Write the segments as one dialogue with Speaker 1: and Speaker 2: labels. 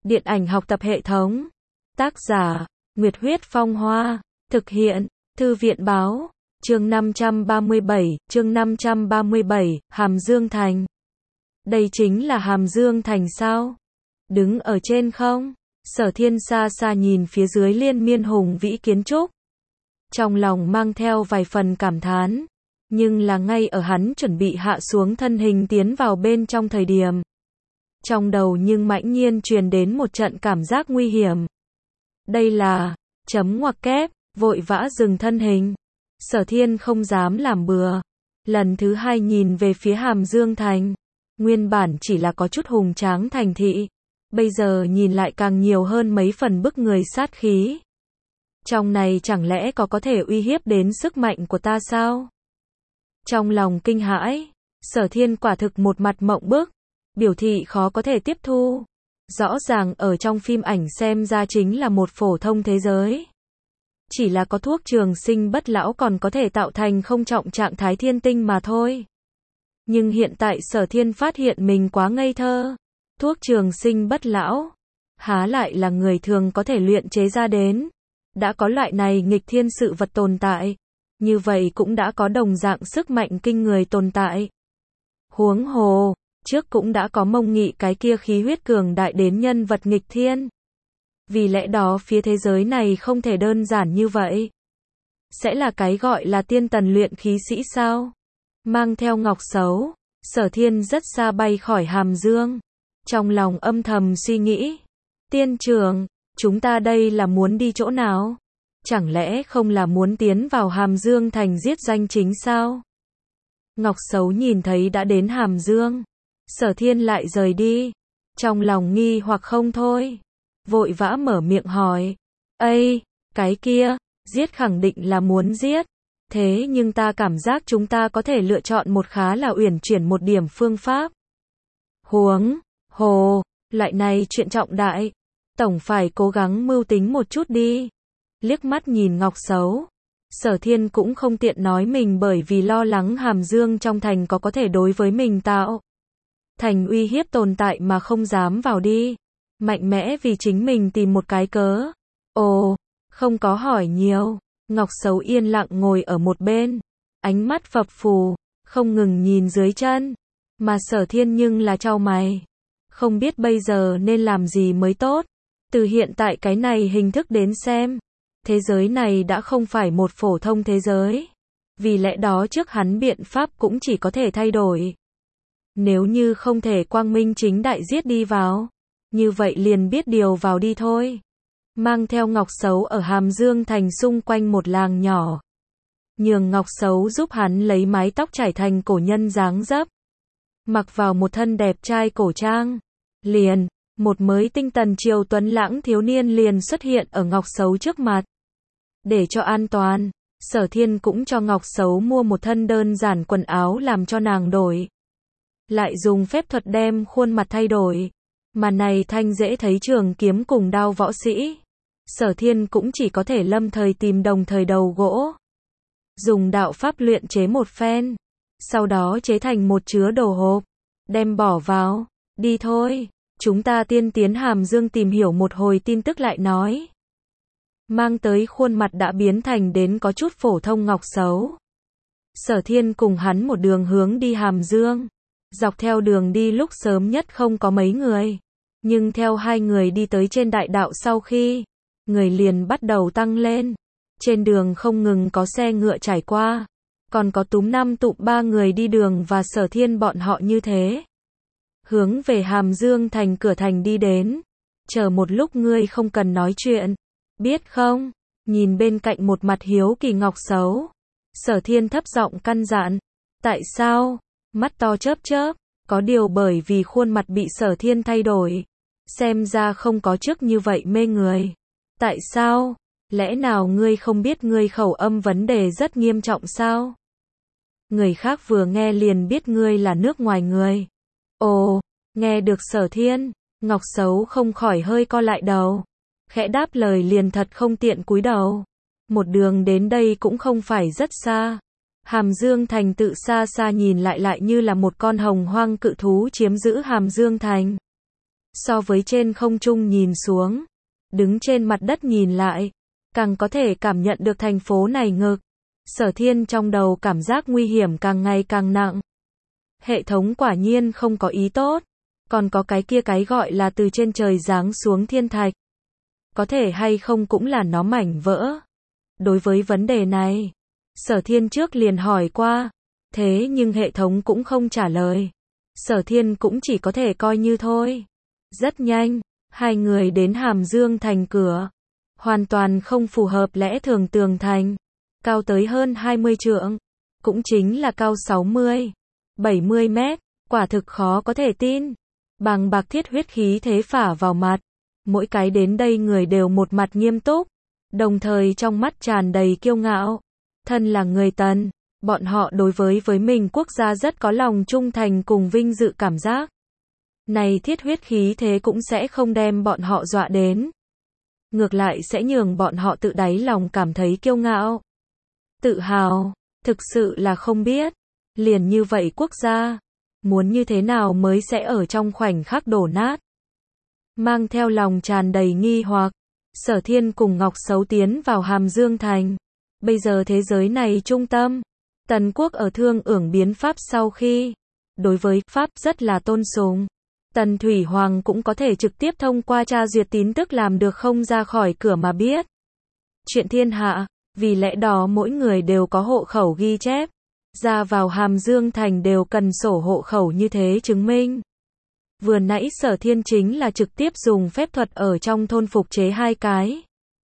Speaker 1: Điện ảnh học tập hệ thống. Tác giả, Nguyệt Huyết Phong Hoa. Thực hiện, Thư viện Báo. Chương 537, Hàm Dương Thành. Đây chính là Hàm Dương Thành sao? Đứng ở trên không? Sở Thiên xa xa nhìn phía dưới liên miên hùng vĩ kiến trúc. Trong lòng mang theo vài phần cảm thán. Nhưng là ngay ở hắn chuẩn bị hạ xuống thân hình tiến vào bên trong thời điểm. Trong đầu nhưng mãnh nhiên truyền đến một trận cảm giác nguy hiểm. Đây là, chấm ngoặc kép, vội vã dừng thân hình. Sở Thiên không dám làm bừa. Lần thứ hai nhìn về phía Hàm Dương Thành. Nguyên bản chỉ là có chút hùng tráng thành thị. Bây giờ nhìn lại càng nhiều hơn mấy phần bức người sát khí. Trong này chẳng lẽ có thể uy hiếp đến sức mạnh của ta sao? Trong lòng kinh hãi, Sở Thiên quả thực một mặt mộng bức, biểu thị khó có thể tiếp thu. Rõ ràng ở trong phim ảnh xem ra chính là một phổ thông thế giới. Chỉ là có thuốc trường sinh bất lão còn có thể tạo thành không trọng trạng thái thiên tinh mà thôi. Nhưng hiện tại Sở Thiên phát hiện mình quá ngây thơ. Thuốc trường sinh bất lão, há lại là người thường có thể luyện chế ra đến. Đã có loại này nghịch thiên sự vật tồn tại, như vậy cũng đã có đồng dạng sức mạnh kinh người tồn tại. Huống hồ, trước cũng đã có mông nghị cái kia khí huyết cường đại đến nhân vật nghịch thiên. Vì lẽ đó phía thế giới này không thể đơn giản như vậy. Sẽ là cái gọi là tiên tần luyện khí sĩ sao? Mang theo ngọc sấu, Sở Thiên rất xa bay khỏi Hàm Dương. Trong lòng âm thầm suy nghĩ. Tiên trưởng, chúng ta đây là muốn đi chỗ nào? Chẳng lẽ không là muốn tiến vào Hàm Dương Thành giết danh chính sao? Ngọc Sấu nhìn thấy đã đến Hàm Dương. Sở Thiên lại rời đi. Trong lòng nghi hoặc không thôi. Vội vã mở miệng hỏi. Ây, cái kia, giết khẳng định là muốn giết. Thế nhưng ta cảm giác chúng ta có thể lựa chọn một khá là uyển chuyển một điểm phương pháp. Huống hồ, loại này chuyện trọng đại. Tổng phải cố gắng mưu tính một chút đi. Liếc mắt nhìn Ngọc Sấu. Sở Thiên cũng không tiện nói mình bởi vì lo lắng Hàm Dương trong thành có thể đối với mình tạo thành uy hiếp tồn tại mà không dám vào đi. Mạnh mẽ vì chính mình tìm một cái cớ. Ồ, không có hỏi nhiều. Ngọc Sấu yên lặng ngồi ở một bên. Ánh mắt phập phù, không ngừng nhìn dưới chân. Mà Sở Thiên nhưng là chau mày. Không biết bây giờ nên làm gì mới tốt. Từ hiện tại cái này hình thức đến xem. Thế giới này đã không phải một phổ thông thế giới. Vì lẽ đó trước hắn biện pháp cũng chỉ có thể thay đổi. Nếu như không thể quang minh chính đại giết đi vào. Như vậy liền biết điều vào đi thôi. Mang theo Ngọc Sấu ở Hàm Dương Thành xung quanh một làng nhỏ. Nhường Ngọc Sấu giúp hắn lấy mái tóc trải thành cổ nhân dáng dấp. Mặc vào một thân đẹp trai cổ trang. Liền, một mới tinh tần triều tuấn lãng thiếu niên liền xuất hiện ở Ngọc Sấu trước mặt. Để cho an toàn, Sở Thiên cũng cho Ngọc Sấu mua một thân đơn giản quần áo làm cho nàng đổi. Lại dùng phép thuật đem khuôn mặt thay đổi. Mà này thanh dễ thấy trường kiếm cùng đao võ sĩ. Sở Thiên cũng chỉ có thể lâm thời tìm đồng thời đầu gỗ. Dùng đạo pháp luyện chế một phen. Sau đó chế thành một chứa đồ hộp. Đem bỏ vào. Đi thôi. Chúng ta tiên tiến Hàm Dương tìm hiểu một hồi tin tức lại nói. Mang tới khuôn mặt đã biến thành đến có chút phổ thông Ngọc Sấu. Sở Thiên cùng hắn một đường hướng đi Hàm Dương. Dọc theo đường đi lúc sớm nhất không có mấy người. Nhưng theo hai người đi tới trên đại đạo sau khi, người liền bắt đầu tăng lên. Trên đường không ngừng có xe ngựa trải qua. Còn có túm năm tụm ba người đi đường và Sở Thiên bọn họ như thế. Hướng về Hàm Dương Thành cửa thành đi đến. Chờ một lúc ngươi không cần nói chuyện. Biết không? Nhìn bên cạnh một mặt hiếu kỳ Ngọc Sấu. Sở Thiên thấp giọng căn dặn. Tại sao? Mắt to chớp chớp. Có điều bởi vì khuôn mặt bị Sở Thiên thay đổi. Xem ra không có trước như vậy mê người. Tại sao? Lẽ nào ngươi không biết ngươi khẩu âm vấn đề rất nghiêm trọng sao? Người khác vừa nghe liền biết ngươi là nước ngoài người. Ồ, nghe được Sở Thiên, Ngọc Sấu không khỏi hơi co lại đầu. Khẽ đáp lời liền thật không tiện cúi đầu. Một đường đến đây cũng không phải rất xa. Hàm Dương Thành tự xa xa nhìn lại như là một con hồng hoang cự thú chiếm giữ Hàm Dương Thành. So với trên không trung nhìn xuống, đứng trên mặt đất nhìn lại, càng có thể cảm nhận được thành phố này ngực. Sở Thiên trong đầu cảm giác nguy hiểm càng ngày càng nặng. Hệ thống quả nhiên không có ý tốt, còn có cái kia cái gọi là từ trên trời giáng xuống thiên thạch. Có thể hay không cũng là nó mảnh vỡ. Đối với vấn đề này, Sở Thiên trước liền hỏi qua, thế nhưng hệ thống cũng không trả lời. Sở Thiên cũng chỉ có thể coi như thôi. Rất nhanh, hai người đến Hàm Dương thành cửa. Hoàn toàn không phù hợp lẽ thường tường thành. Cao tới hơn 20 trượng. Cũng chính là cao 60, 70 mét. Quả thực khó có thể tin. Bàng bạc thiết huyết khí thế phả vào mặt. Mỗi cái đến đây người đều một mặt nghiêm túc. Đồng thời trong mắt tràn đầy kiêu ngạo. Thân là người Tần, bọn họ đối với mình quốc gia rất có lòng trung thành cùng vinh dự cảm giác. Này thiết huyết khí thế cũng sẽ không đem bọn họ dọa đến. Ngược lại sẽ nhường bọn họ tự đáy lòng cảm thấy kiêu ngạo. Tự hào, thực sự là không biết. Liền như vậy quốc gia, muốn như thế nào mới sẽ ở trong khoảnh khắc đổ nát. Mang theo lòng tràn đầy nghi hoặc, Sở Thiên cùng Ngọc Sấu tiến vào Hàm Dương thành. Bây giờ thế giới này trung tâm, Tần quốc ở Thương Ưởng biến pháp sau khi, đối với pháp rất là tôn sùng. Tần Thủy Hoàng cũng có thể trực tiếp thông qua tra duyệt tín tức làm được không ra khỏi cửa mà biết. Chuyện thiên hạ, vì lẽ đó mỗi người đều có hộ khẩu ghi chép. Ra vào Hàm Dương thành đều cần sổ hộ khẩu như thế chứng minh. Vừa nãy Sở Thiên chính là trực tiếp dùng phép thuật ở trong thôn phục chế 2 cái.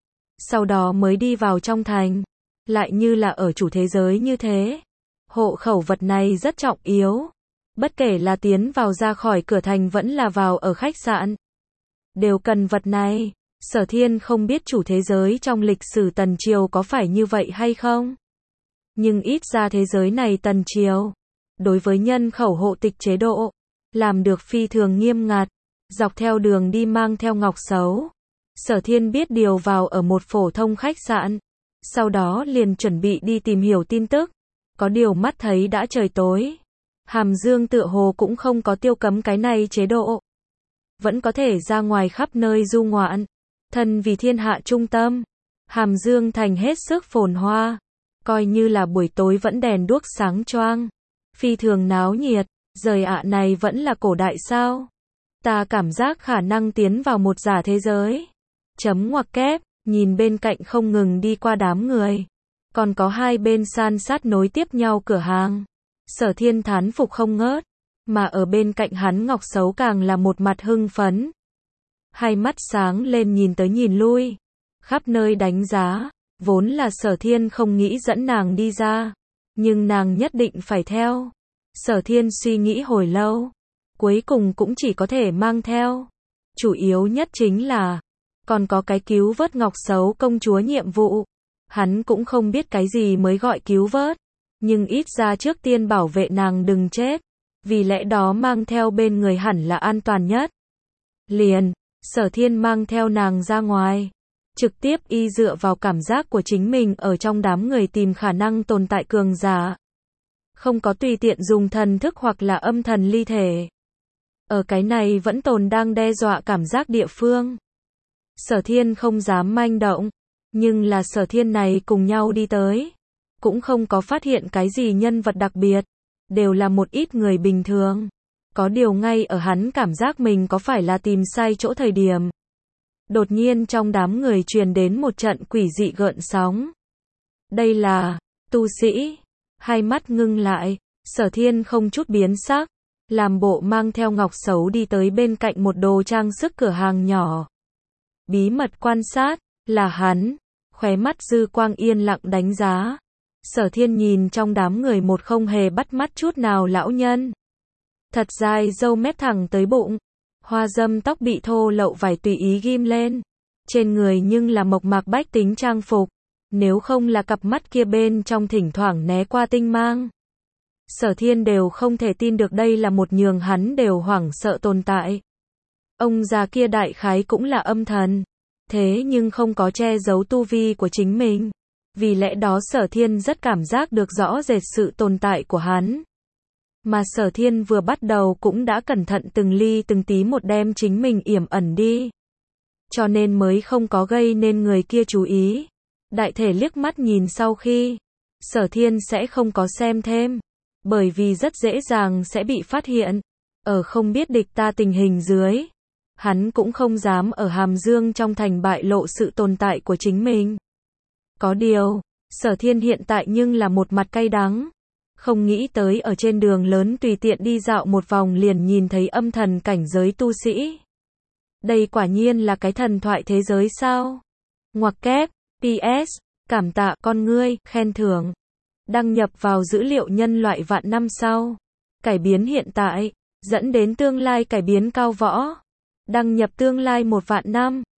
Speaker 1: Sau đó mới đi vào trong thành. Lại như là ở chủ thế giới như thế. Hộ khẩu vật này rất trọng yếu. Bất kể là tiến vào ra khỏi cửa thành vẫn là vào ở khách sạn. Đều cần vật này. Sở Thiên không biết chủ thế giới trong lịch sử Tần Triều có phải như vậy hay không. Nhưng ít ra thế giới này Tần Triều, đối với nhân khẩu hộ tịch chế độ, làm được phi thường nghiêm ngặt. Dọc theo đường đi mang theo Ngọc Sấu. Sở Thiên biết điều vào ở một phổ thông khách sạn. Sau đó liền chuẩn bị đi tìm hiểu tin tức. Có điều mắt thấy đã trời tối. Hàm Dương tựa hồ cũng không có tiêu cấm cái này chế độ. Vẫn có thể ra ngoài khắp nơi du ngoạn. Thân vì thiên hạ trung tâm. Hàm Dương thành hết sức phồn hoa. Coi như là buổi tối vẫn đèn đuốc sáng choang. Phi thường náo nhiệt. Rời ạ này vẫn là cổ đại sao? Ta cảm giác khả năng tiến vào một giả thế giới. Chấm ngoặc kép. Nhìn bên cạnh không ngừng đi qua đám người. Còn có hai bên san sát nối tiếp nhau cửa hàng. Sở Thiên thán phục không ngớt. Mà ở bên cạnh hắn Ngọc Sấu càng là một mặt hưng phấn. Hai mắt sáng lên nhìn tới nhìn lui. Khắp nơi đánh giá. Vốn là Sở Thiên không nghĩ dẫn nàng đi ra. Nhưng nàng nhất định phải theo. Sở Thiên suy nghĩ hồi lâu. Cuối cùng cũng chỉ có thể mang theo. Chủ yếu nhất chính là còn có cái cứu vớt Ngọc Sấu công chúa nhiệm vụ. Hắn cũng không biết cái gì mới gọi cứu vớt. Nhưng ít ra trước tiên bảo vệ nàng đừng chết. Vì lẽ đó mang theo bên người hẳn là an toàn nhất. Liền, Sở Thiên mang theo nàng ra ngoài. Trực tiếp y dựa vào cảm giác của chính mình ở trong đám người tìm khả năng tồn tại cường giả. Không có tùy tiện dùng thần thức hoặc là âm thần ly thể. Ở cái này vẫn tồn đang đe dọa cảm giác địa phương. Sở Thiên không dám manh động. Nhưng là Sở Thiên này cùng nhau đi tới. Cũng không có phát hiện cái gì nhân vật đặc biệt. Đều là một ít người bình thường. Có điều ngay ở hắn cảm giác mình có phải là tìm sai chỗ thời điểm. Đột nhiên trong đám người truyền đến một trận quỷ dị gợn sóng. Đây là tu sĩ. Hai mắt ngưng lại. Sở Thiên không chút biến sắc. Làm bộ mang theo Ngọc Sấu đi tới bên cạnh một đồ trang sức cửa hàng nhỏ. Bí mật quan sát. Là hắn. Khóe mắt dư quang yên lặng đánh giá. Sở Thiên nhìn trong đám người một không hề bắt mắt chút nào lão nhân. Thật dài râu mép thẳng tới bụng. Hoa dâm tóc bị thô lậu vải tùy ý ghim lên. Trên người nhưng là mộc mạc bách tính trang phục. Nếu không là cặp mắt kia bên trong thỉnh thoảng né qua tinh mang. Sở Thiên đều không thể tin được đây là một nhường hắn đều hoảng sợ tồn tại. Ông già kia đại khái cũng là âm thần. Thế nhưng không có che giấu tu vi của chính mình. Vì lẽ đó Sở Thiên rất cảm giác được rõ rệt sự tồn tại của hắn. Mà Sở Thiên vừa bắt đầu cũng đã cẩn thận từng ly từng tí một đem chính mình yểm ẩn đi. Cho nên mới không có gây nên người kia chú ý. Đại thể liếc mắt nhìn sau khi, Sở Thiên sẽ không có xem thêm. Bởi vì rất dễ dàng sẽ bị phát hiện. Ở không biết địch ta tình hình dưới, hắn cũng không dám ở Hàm Dương trong thành bại lộ sự tồn tại của chính mình. Có điều, Sở Thiên hiện tại nhưng là một mặt cay đắng. Không nghĩ tới ở trên đường lớn tùy tiện đi dạo một vòng liền nhìn thấy âm thần cảnh giới tu sĩ. Đây quả nhiên là cái thần thoại thế giới sao? Ngoặc kép, PS, cảm tạ con ngươi, khen thưởng. Đăng nhập vào dữ liệu nhân loại vạn năm sau. Cải biến hiện tại, dẫn đến tương lai cải biến cao võ. Đăng nhập tương lai 1 vạn năm.